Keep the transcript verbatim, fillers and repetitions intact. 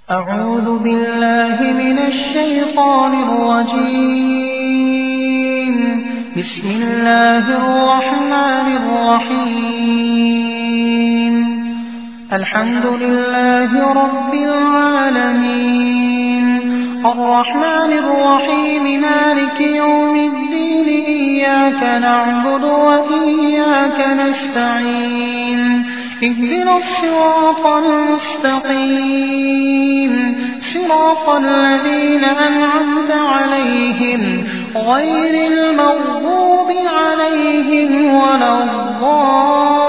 أعوذ بالله من الشيطان الرجيم. بسم الله الرحمن الرحيم. الحمد لله رب العالمين، الرحمن الرحيم، مالك يوم الدين، إياك نعبد وإياك نستعين، اهدنا الصراط المستقيم، صراط الذين أنعمت عليهم غير المغضوب عليهم ولا الضالين.